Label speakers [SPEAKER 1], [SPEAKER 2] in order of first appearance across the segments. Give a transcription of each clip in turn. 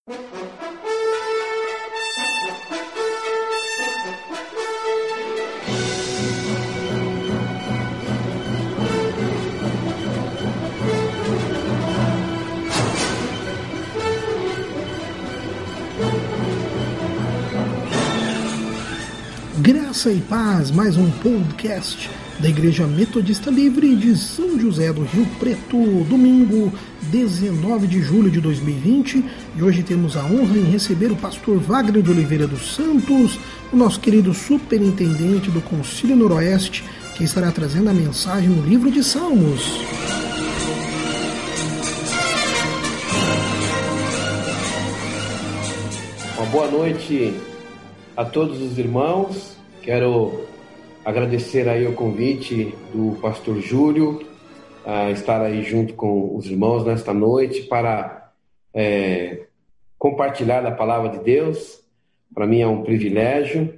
[SPEAKER 1] Graça e paz, mais um podcast da Igreja Metodista Livre de São José do Rio Preto, domingo 19 de julho de 2020, e hoje temos a honra em receber o pastor Wagner de Oliveira dos Santos, o nosso querido superintendente do Concílio Noroeste, que estará trazendo a mensagem no livro de Salmos.
[SPEAKER 2] Uma boa noite a todos os irmãos. Quero agradecer aí o convite do pastor Júlio a estar aí junto com os irmãos nesta noite para compartilhar a palavra de Deus. Para mim é um privilégio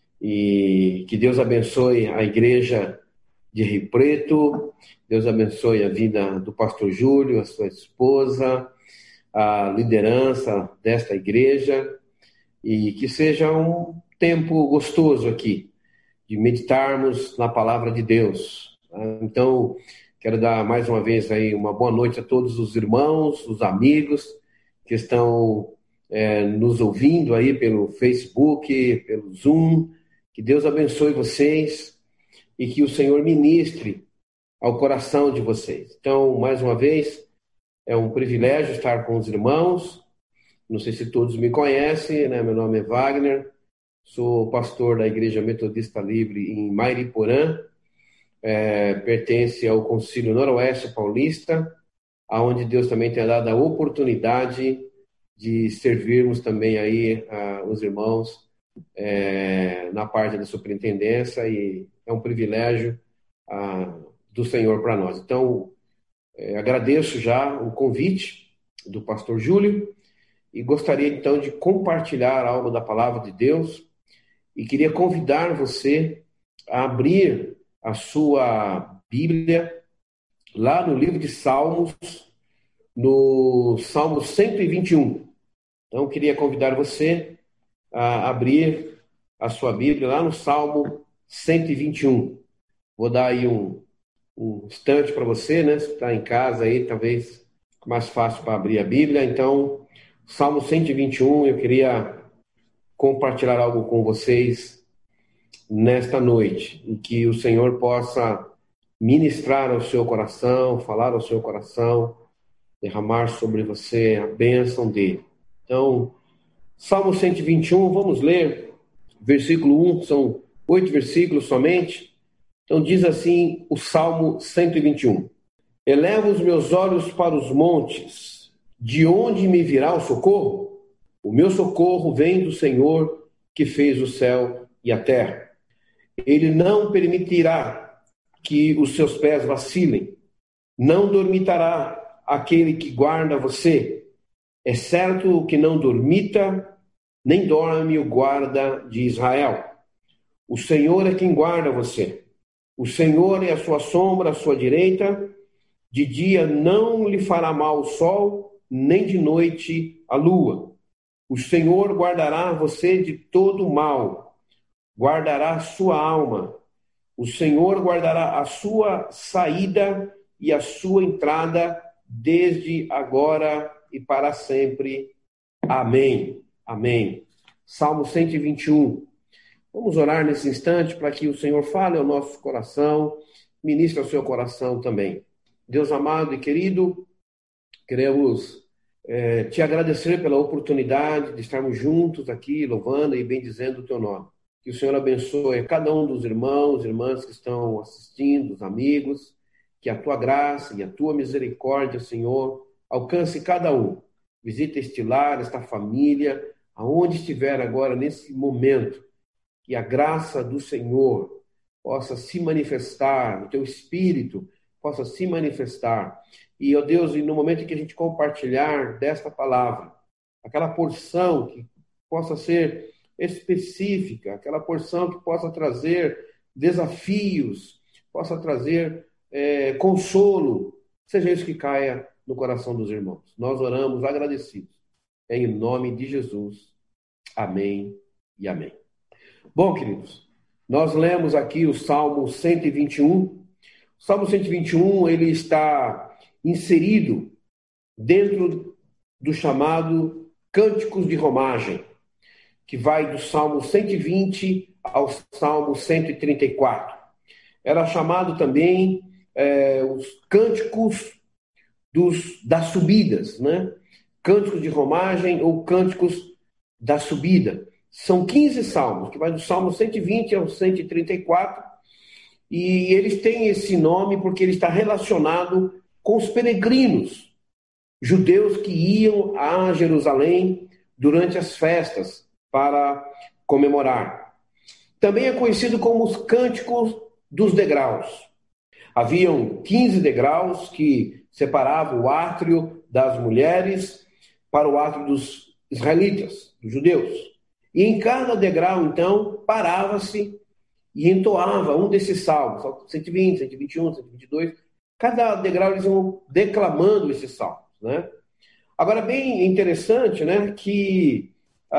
[SPEAKER 2] e que Deus abençoe a igreja de Rio Preto, Deus abençoe a vida do pastor Júlio, a sua esposa, a liderança desta igreja, e que seja um tempo gostoso aqui, de meditarmos na palavra de Deus. Então, quero dar mais uma vez aí uma boa noite a todos os irmãos, os amigos que estão nos ouvindo aí pelo Facebook, pelo Zoom. Que Deus abençoe vocês e que o Senhor ministre ao coração de vocês. Então, mais uma vez, é um privilégio estar com os irmãos. Não sei se todos me conhecem, né? Meu nome é Wagner, sou pastor da Igreja Metodista Livre em Mairiporã, pertence ao Concílio Noroeste Paulista, onde Deus também tem dado a oportunidade de servirmos também aí os irmãos na parte da superintendência, e é um privilégio do Senhor para nós. Então, agradeço já o convite do pastor Júlio, e gostaria então de compartilhar algo da palavra de Deus, e queria convidar você a abrir a sua Bíblia lá no livro de Salmos, no Salmo 121. Então, queria convidar você a abrir a sua Bíblia lá no Salmo 121. Vou dar aí um instante para você, né? Se está em casa aí, talvez mais fácil para abrir a Bíblia. Então, Salmo 121, eu queria compartilhar algo com vocês nesta noite, e que o Senhor possa ministrar ao seu coração, falar ao seu coração, derramar sobre você a bênção dele. Então, Salmo 121, vamos ler versículo 1, são 8 versículos somente. Então diz assim o Salmo 121: Elevo os meus olhos para os montes, de onde me virá o socorro? O meu socorro vem do Senhor, que fez o céu e a terra. Ele não permitirá que os seus pés vacilem, não dormitará aquele que guarda você. É certo que não dormita, nem dorme o guarda de Israel. O Senhor é quem guarda você. O Senhor é a sua sombra à sua direita. De dia não lhe fará mal o sol, nem de noite a lua. O Senhor guardará você de todo mal, guardará a sua alma. O Senhor guardará a sua saída e a sua entrada, desde agora e para sempre. Amém. Amém. Salmo 121. Vamos orar nesse instante para que o Senhor fale ao nosso coração, ministre ao seu coração também. Deus amado e querido, queremos te agradecer pela oportunidade de estarmos juntos aqui, louvando e bendizendo o teu nome. Que o Senhor abençoe cada um dos irmãos e irmãs que estão assistindo, os amigos, que a tua graça e a tua misericórdia, Senhor, alcance cada um. Visita este lar, esta família, aonde estiver agora nesse momento, que a graça do Senhor possa se manifestar, o teu Espírito possa se manifestar. E, ó Deus, e no momento em que a gente compartilhar desta palavra, aquela porção que possa ser específica, aquela porção que possa trazer desafios, possa trazer consolo, seja isso que caia no coração dos irmãos. Nós oramos agradecidos, em nome de Jesus. Amém e amém. Bom, queridos, nós lemos aqui o Salmo 121. O Salmo 121, ele está inserido dentro do chamado Cânticos de Romagem, que vai do Salmo 120 ao Salmo 134. Era chamado também os Cânticos das Subidas, né? Cânticos de Romagem ou Cânticos da Subida. São 15 salmos, que vai do Salmo 120 ao 134, e eles têm esse nome porque ele está relacionado com os peregrinos, judeus que iam a Jerusalém durante as festas para comemorar. Também é conhecido como os Cânticos dos Degraus. Haviam 15 degraus que separavam o átrio das mulheres para o átrio dos israelitas, dos judeus. E em cada degrau, então, parava-se e entoava um desses salmos, 120, 121, 122. Cada degrau eles iam declamando esses salmos, né? Agora, bem interessante, né, que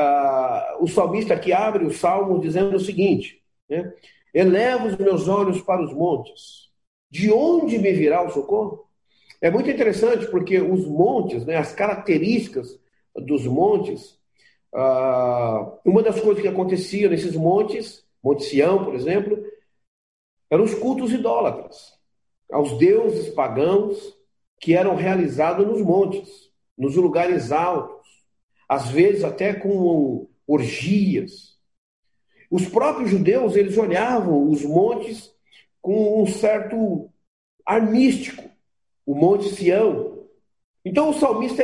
[SPEAKER 2] o salmista aqui abre o salmo dizendo o seguinte, né? Eleva os meus olhos para os montes. De onde me virá o socorro? É muito interessante porque os montes, né, as características dos montes, uma das coisas que acontecia nesses montes, Monte Sião, por exemplo, eram os cultos idólatras aos deuses pagãos que eram realizados nos montes, nos lugares altos, às vezes até com orgias. Os próprios judeus, eles olhavam os montes com um certo ar místico, o Monte Sião. Então o salmista,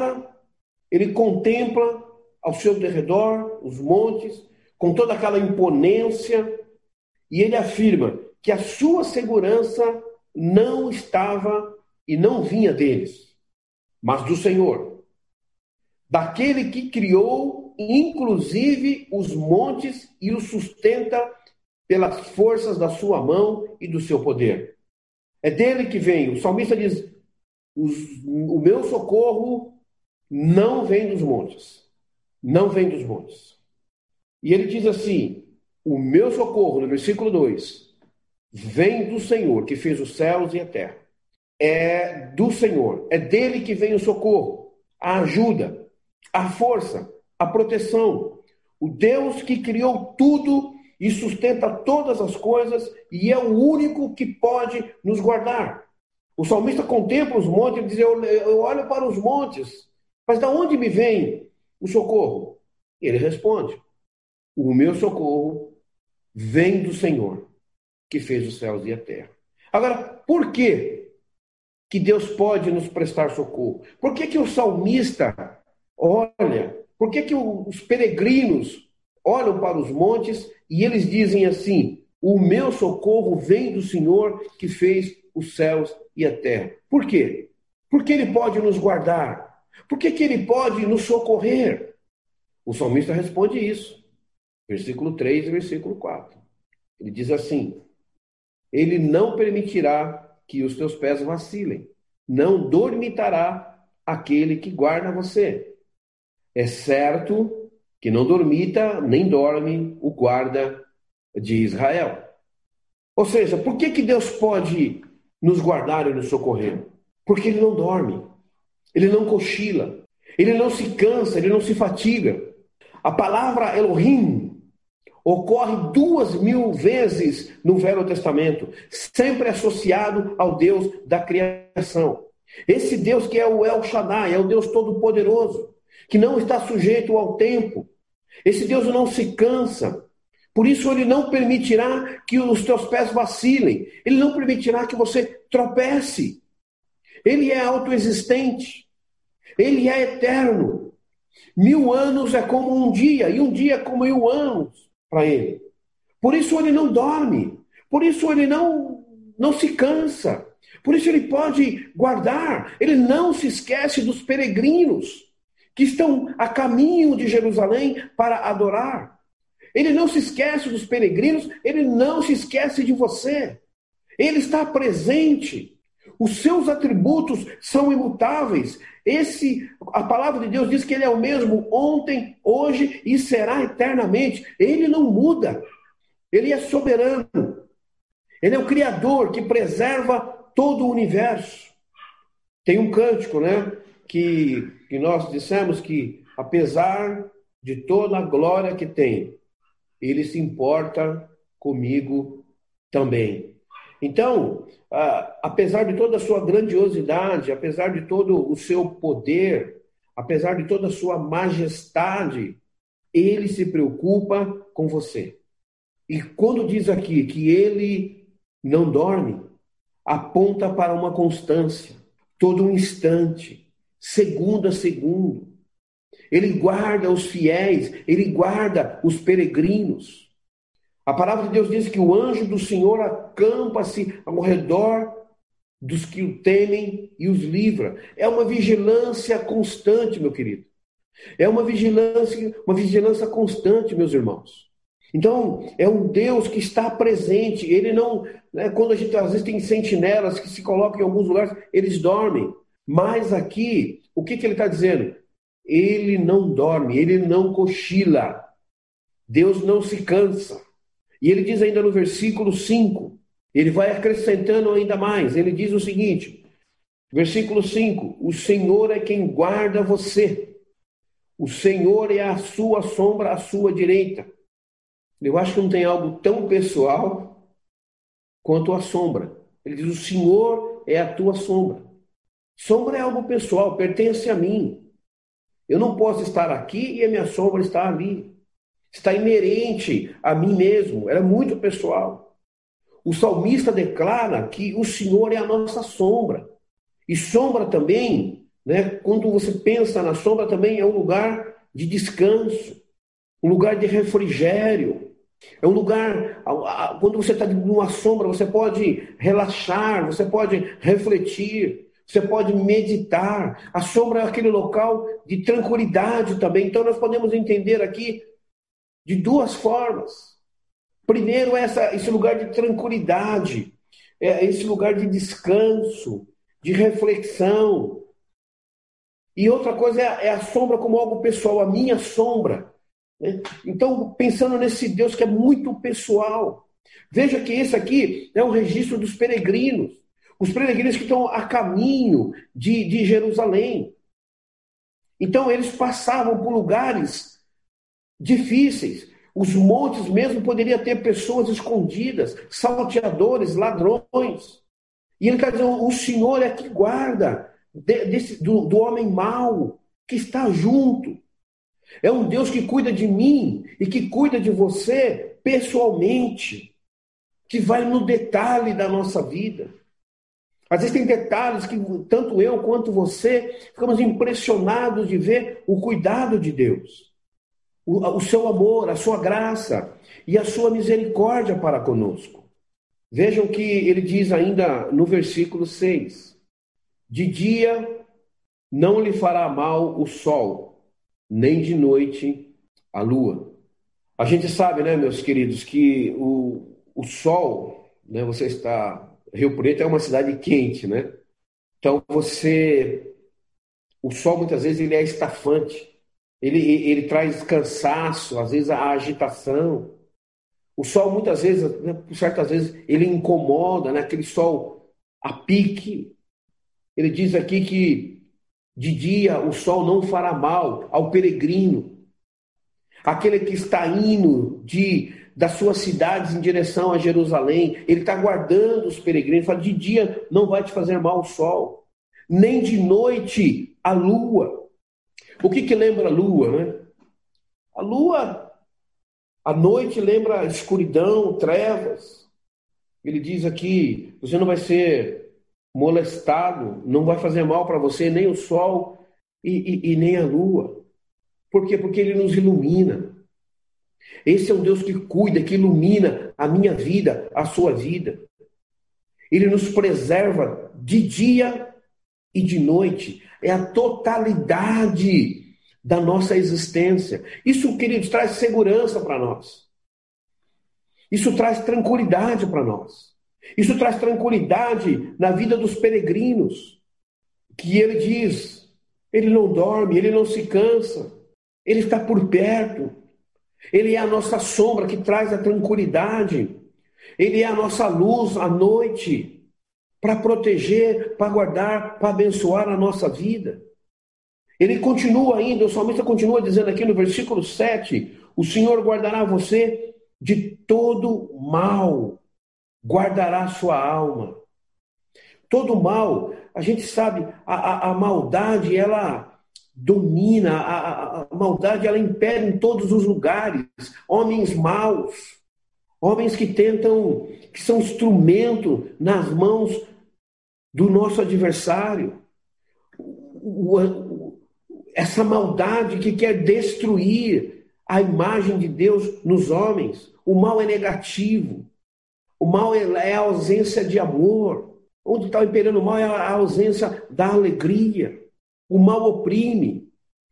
[SPEAKER 2] ele contempla ao seu derredor os montes, com toda aquela imponência, e ele afirma que a sua segurança não estava e não vinha deles, mas do Senhor, daquele que criou, inclusive, os montes e os sustenta pelas forças da sua mão e do seu poder. É dele que vem. O salmista diz, o meu socorro não vem dos montes. Não vem dos montes. E ele diz assim, o meu socorro, no versículo 2, vem do Senhor, que fez os céus e a terra. É do Senhor, é dele que vem o socorro, a ajuda, a força, a proteção. O Deus que criou tudo e sustenta todas as coisas e é o único que pode nos guardar. O salmista contempla os montes e diz, eu olho para os montes, mas de onde me vem o socorro? E ele responde, o meu socorro vem do Senhor, que fez os céus e a terra. Agora, por que Deus pode nos prestar socorro? Por que o salmista olha? Por que os peregrinos olham para os montes e eles dizem assim, o meu socorro vem do Senhor que fez os céus e a terra? Por quê? Porque ele pode nos guardar. Por que ele pode nos socorrer? O salmista responde isso. Versículo 3 e versículo 4. Ele diz assim, ele não permitirá que os teus pés vacilem. Não dormitará aquele que guarda você. É certo que não dormita nem dorme o guarda de Israel. Ou seja, por que Deus pode nos guardar e nos socorrer? Porque ele não dorme, ele não cochila, ele não se cansa, ele não se fatiga. A palavra Elohim ocorre 2000 vezes no Velho Testamento, sempre associado ao Deus da criação. Esse Deus que é o El Shaddai, é o Deus Todo-Poderoso, que não está sujeito ao tempo. Esse Deus não se cansa. Por isso ele não permitirá que os teus pés vacilem. Ele não permitirá que você tropece. Ele é autoexistente. Ele é eterno. 1000 anos é como um dia, e um dia é como 1000 anos para ele. Por isso ele não dorme. Por isso ele não se cansa. Por isso ele pode guardar. Ele não se esquece dos peregrinos que estão a caminho de Jerusalém para adorar. Ele não se esquece dos peregrinos, ele não se esquece de você. Ele está presente. Os seus atributos são imutáveis. A palavra de Deus diz que ele é o mesmo ontem, hoje e será eternamente. Ele não muda. Ele é soberano. Ele é o Criador que preserva todo o universo. Tem um cântico, né? Que nós dissemos que, apesar de toda a glória que tem, ele se importa comigo também. Então, apesar de toda a sua grandiosidade, apesar de todo o seu poder, apesar de toda a sua majestade, ele se preocupa com você. E quando diz aqui que ele não dorme, aponta para uma constância, todo um instante, segundo a segundo. Ele guarda os fiéis, ele guarda os peregrinos. A palavra de Deus diz que o anjo do Senhor acampa-se ao redor dos que o temem e os livra. É uma vigilância constante, meu querido. É uma vigilância constante, meus irmãos. Então, é um Deus que está presente. Ele não, né, quando a gente às vezes tem sentinelas que se colocam em alguns lugares, eles dormem. Mas aqui, o que ele está dizendo? Ele não dorme, ele não cochila. Deus não se cansa. E ele diz ainda no versículo 5, ele vai acrescentando ainda mais. Ele diz o seguinte, versículo 5, o Senhor é quem guarda você. O Senhor é a sua sombra à sua direita. Eu acho que não tem algo tão pessoal quanto a sombra. Ele diz, o Senhor é a tua sombra. Sombra é algo pessoal, pertence a mim. Eu não posso estar aqui e a minha sombra está ali. Está inerente a mim mesmo, é muito pessoal. O salmista declara que o Senhor é a nossa sombra. E sombra também, né, quando você pensa na sombra, também é um lugar de descanso, um lugar de refrigério. É um lugar, quando você está numa sombra, você pode relaxar, você pode refletir, você pode meditar. A sombra é aquele local de tranquilidade também. Então nós podemos entender aqui de duas formas. Primeiro, esse lugar de tranquilidade, esse lugar de descanso, de reflexão. E outra coisa é a sombra como algo pessoal, a minha sombra. Né? Então, pensando nesse Deus que é muito pessoal. Veja que esse aqui é um registro dos peregrinos. Os peregrinos que estão a caminho de Jerusalém. Então, eles passavam por lugares difíceis. Os montes mesmo poderiam ter pessoas escondidas, salteadores, ladrões. E ele está dizendo, o Senhor é que guarda do homem mau, que está junto. É um Deus que cuida de mim e que cuida de você pessoalmente, que vai no detalhe da nossa vida. Às vezes tem detalhes que tanto eu quanto você ficamos impressionados de ver o cuidado de Deus. O seu amor, a sua graça e a sua misericórdia para conosco. Vejam que ele diz ainda no versículo 6, de dia não lhe fará mal o sol, nem de noite a lua. A gente sabe, né, meus queridos, que o sol, né, Rio Preto é uma cidade quente, né? Então o sol muitas vezes ele é estafante. Ele traz cansaço, às vezes a agitação. O sol, muitas vezes, né, por certas vezes, ele incomoda, né, aquele sol a pique. Ele diz aqui que de dia o sol não fará mal ao peregrino. Aquele que está indo das suas cidades em direção a Jerusalém, ele está guardando os peregrinos. Ele fala, de dia não vai te fazer mal o sol, nem de noite a lua. O que lembra a lua, né? A lua, à noite, lembra escuridão, trevas. Ele diz aqui, você não vai ser molestado, não vai fazer mal para você nem o sol e nem a lua. Por quê? Porque ele nos ilumina. Esse é um Deus que cuida, que ilumina a minha vida, a sua vida. Ele nos preserva de dia e de noite. É a totalidade da nossa existência. Isso, queridos, traz segurança para nós. Isso traz tranquilidade para nós. Isso traz tranquilidade na vida dos peregrinos, que ele diz, ele não dorme, ele não se cansa, ele está por perto, ele é a nossa sombra que traz a tranquilidade, ele é a nossa luz à noite, para proteger, para guardar, para abençoar a nossa vida. Ele continua ainda, o salmista continua dizendo aqui no versículo 7, o Senhor guardará você de todo mal, guardará a sua alma. Todo mal, a gente sabe, a maldade, ela domina, a maldade, ela impera em todos os lugares. Homens maus, homens que tentam, que são instrumento nas mãos do nosso adversário. Essa maldade que quer destruir a imagem de Deus nos homens. O mal é negativo. O mal é a ausência de amor. Onde está imperando o mal é a ausência da alegria. O mal oprime,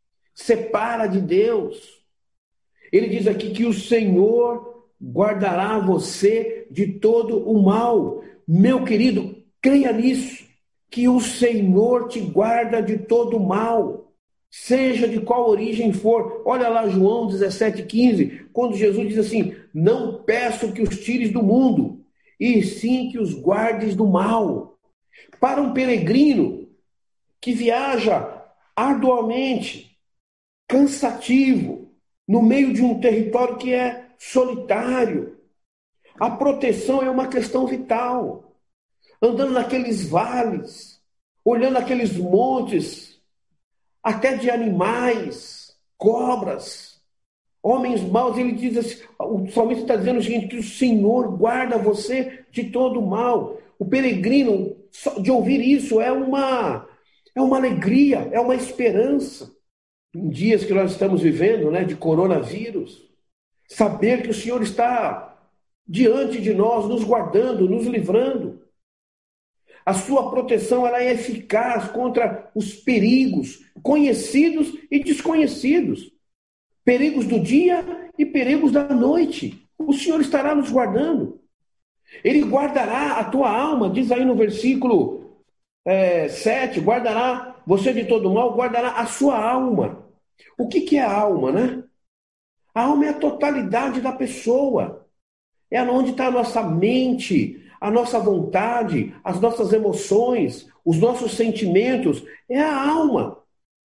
[SPEAKER 2] separa de Deus. Ele diz aqui que o Senhor guardará você de todo o mal. Meu querido, creia nisso, que o Senhor te guarda de todo o mal, seja de qual origem for. Olha lá João 17,15, quando Jesus diz assim, não peço que os tires do mundo, e sim que os guardes do mal. Para um peregrino que viaja arduamente, cansativo, no meio de um território que é solitário, a proteção é uma questão vital. Andando naqueles vales, olhando aqueles montes, até de animais, cobras, homens maus, ele diz assim, o salmista está dizendo o seguinte, que o Senhor guarda você de todo o mal. O peregrino, de ouvir isso, é uma alegria, é uma esperança. Em dias que nós estamos vivendo, né, de coronavírus, saber que o Senhor está diante de nós, nos guardando, nos livrando. A sua proteção ela é eficaz contra os perigos conhecidos e desconhecidos. Perigos do dia e perigos da noite. O Senhor estará nos guardando. Ele guardará a tua alma, diz aí no versículo 7, guardará você de todo mal, guardará a sua alma. O que é a alma, né? A alma é a totalidade da pessoa. É onde está a nossa mente, a nossa vontade, as nossas emoções, os nossos sentimentos. É a alma.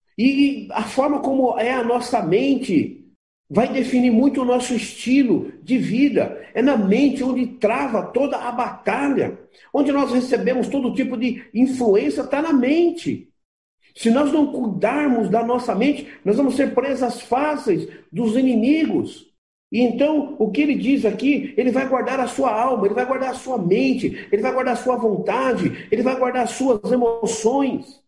[SPEAKER 2] E a forma como é a nossa mente vai definir muito o nosso estilo de vida. É na mente onde trava toda a batalha. Onde nós recebemos todo tipo de influência, está na mente. Se nós não cuidarmos da nossa mente, nós vamos ser presas fáceis dos inimigos. E então, o que ele diz aqui, ele vai guardar a sua alma, ele vai guardar a sua mente, ele vai guardar a sua vontade, ele vai guardar as suas emoções.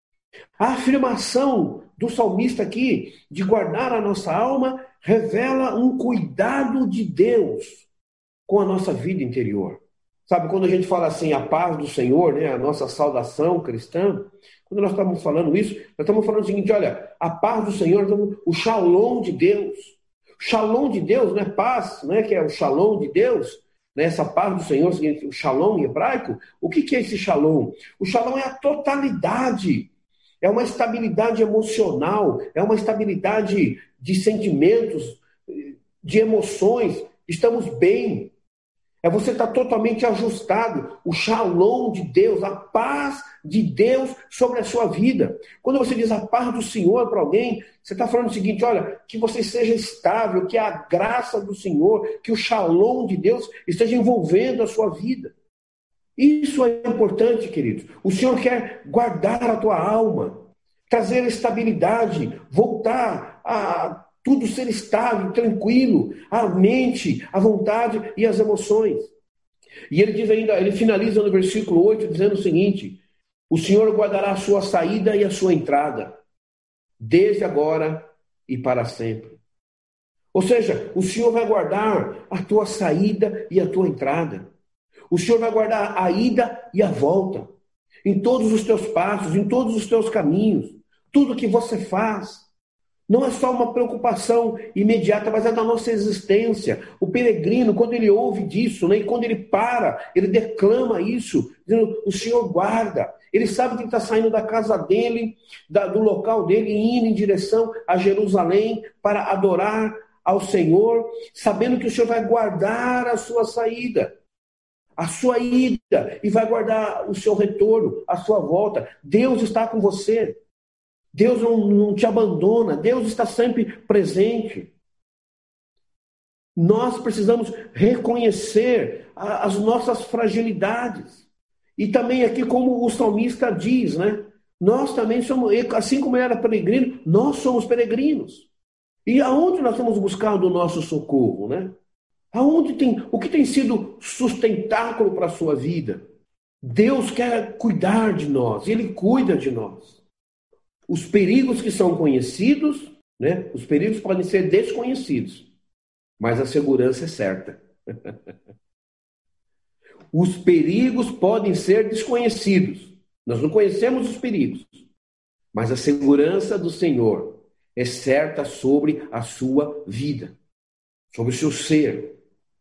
[SPEAKER 2] A afirmação do salmista aqui, de guardar a nossa alma, revela um cuidado de Deus com a nossa vida interior. Sabe, quando a gente fala assim, a paz do Senhor, né, a nossa saudação cristã, quando nós estamos falando isso, nós estamos falando o seguinte, olha, a paz do Senhor, o shalom de Deus. Shalom de Deus, não é paz, né, que é o shalom de Deus, né, essa paz do Senhor, o shalom em hebraico. O que é esse shalom? O shalom é a totalidade, é uma estabilidade emocional, é uma estabilidade de sentimentos, de emoções, estamos bem. É você estar totalmente ajustado, o shalom de Deus, a paz de Deus sobre a sua vida. Quando você diz a paz do Senhor para alguém, você está falando o seguinte, olha, que você seja estável, que a graça do Senhor, que o shalom de Deus esteja envolvendo a sua vida. Isso é importante, queridos. O Senhor quer guardar a tua alma, trazer estabilidade, voltar a tudo ser estável, tranquilo, a mente, a vontade e as emoções. E ele diz ainda, ele finaliza no versículo 8 dizendo o seguinte, o Senhor guardará a sua saída e a sua entrada, desde agora e para sempre. Ou seja, o Senhor vai guardar a tua saída e a tua entrada. O Senhor vai guardar a ida e a volta, em todos os teus passos, em todos os teus caminhos, tudo que você faz. Não é só uma preocupação imediata, mas é da nossa existência. O peregrino, quando ele ouve disso, né, e quando ele para, ele declama isso, dizendo, o Senhor guarda. Ele sabe que ele está saindo da casa dele, do local dele, e indo em direção a Jerusalém para adorar ao Senhor, sabendo que o Senhor vai guardar a sua saída, a sua ida, e vai guardar o seu retorno, a sua volta. Deus está com você. Deus não te abandona, Deus está sempre presente. Nós precisamos reconhecer as nossas fragilidades. E também aqui, como o salmista diz, né? Nós também somos, assim como ele era peregrino, nós somos peregrinos. E aonde nós estamos buscando o nosso socorro, né? O que tem sido sustentáculo para a sua vida? Deus quer cuidar de nós, Ele cuida de nós. Os perigos que são conhecidos, né? Os perigos podem ser desconhecidos, mas a segurança é certa. Os perigos podem ser desconhecidos. Nós não conhecemos os perigos, mas a segurança do Senhor é certa sobre a sua vida, sobre o seu ser.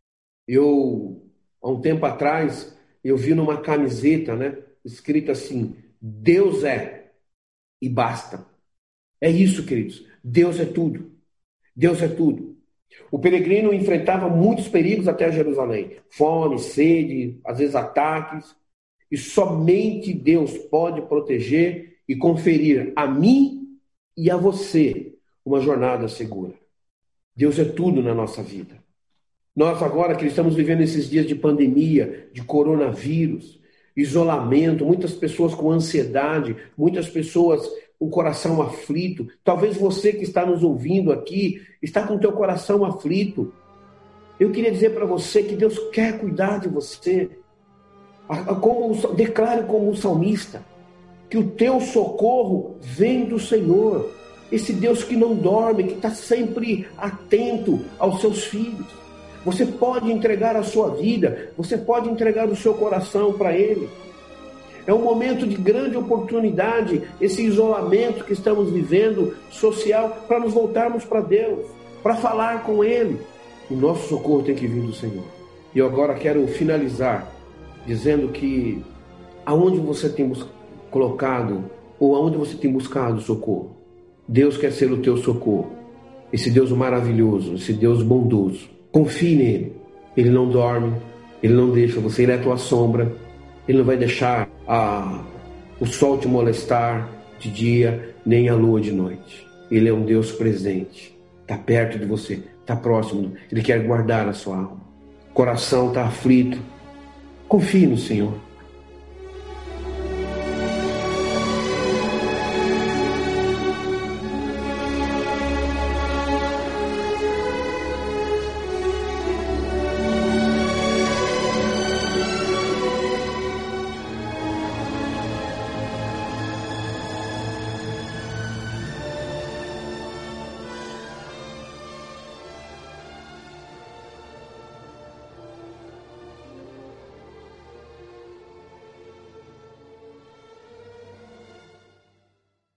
[SPEAKER 2] Há um tempo atrás, eu vi numa camiseta, né, escrito assim, Deus é e basta. É isso, queridos. Deus é tudo. Deus é tudo. O peregrino enfrentava muitos perigos até Jerusalém. Fome, sede, às vezes ataques. E somente Deus pode proteger e conferir a mim e a você uma jornada segura. Deus é tudo na nossa vida. Nós agora que estamos vivendo esses dias de pandemia, de coronavírus, isolamento, muitas pessoas com ansiedade, muitas pessoas com o coração aflito. Talvez você que está nos ouvindo aqui, está com o teu coração aflito. Eu queria dizer para você que Deus quer cuidar de você. Declare como o salmista, que o teu socorro vem do Senhor. Esse Deus que não dorme, que está sempre atento aos seus filhos. Você pode entregar a sua vida, você pode entregar o seu coração para Ele. É um momento de grande oportunidade, esse isolamento que estamos vivendo, social, para nos voltarmos para Deus, para falar com Ele. O nosso socorro tem que vir do Senhor. E eu agora quero finalizar dizendo que aonde você tem colocado, ou aonde você tem buscado socorro, Deus quer ser o teu socorro. Esse Deus maravilhoso, esse Deus bondoso. Confie nele. Ele não dorme, ele não deixa você, ele é a tua sombra. Ele não vai deixar o sol te molestar de dia, nem a lua de noite. Ele é um Deus presente. Está perto de você, está próximo. Ele quer guardar a sua alma. O coração está aflito. Confie no Senhor.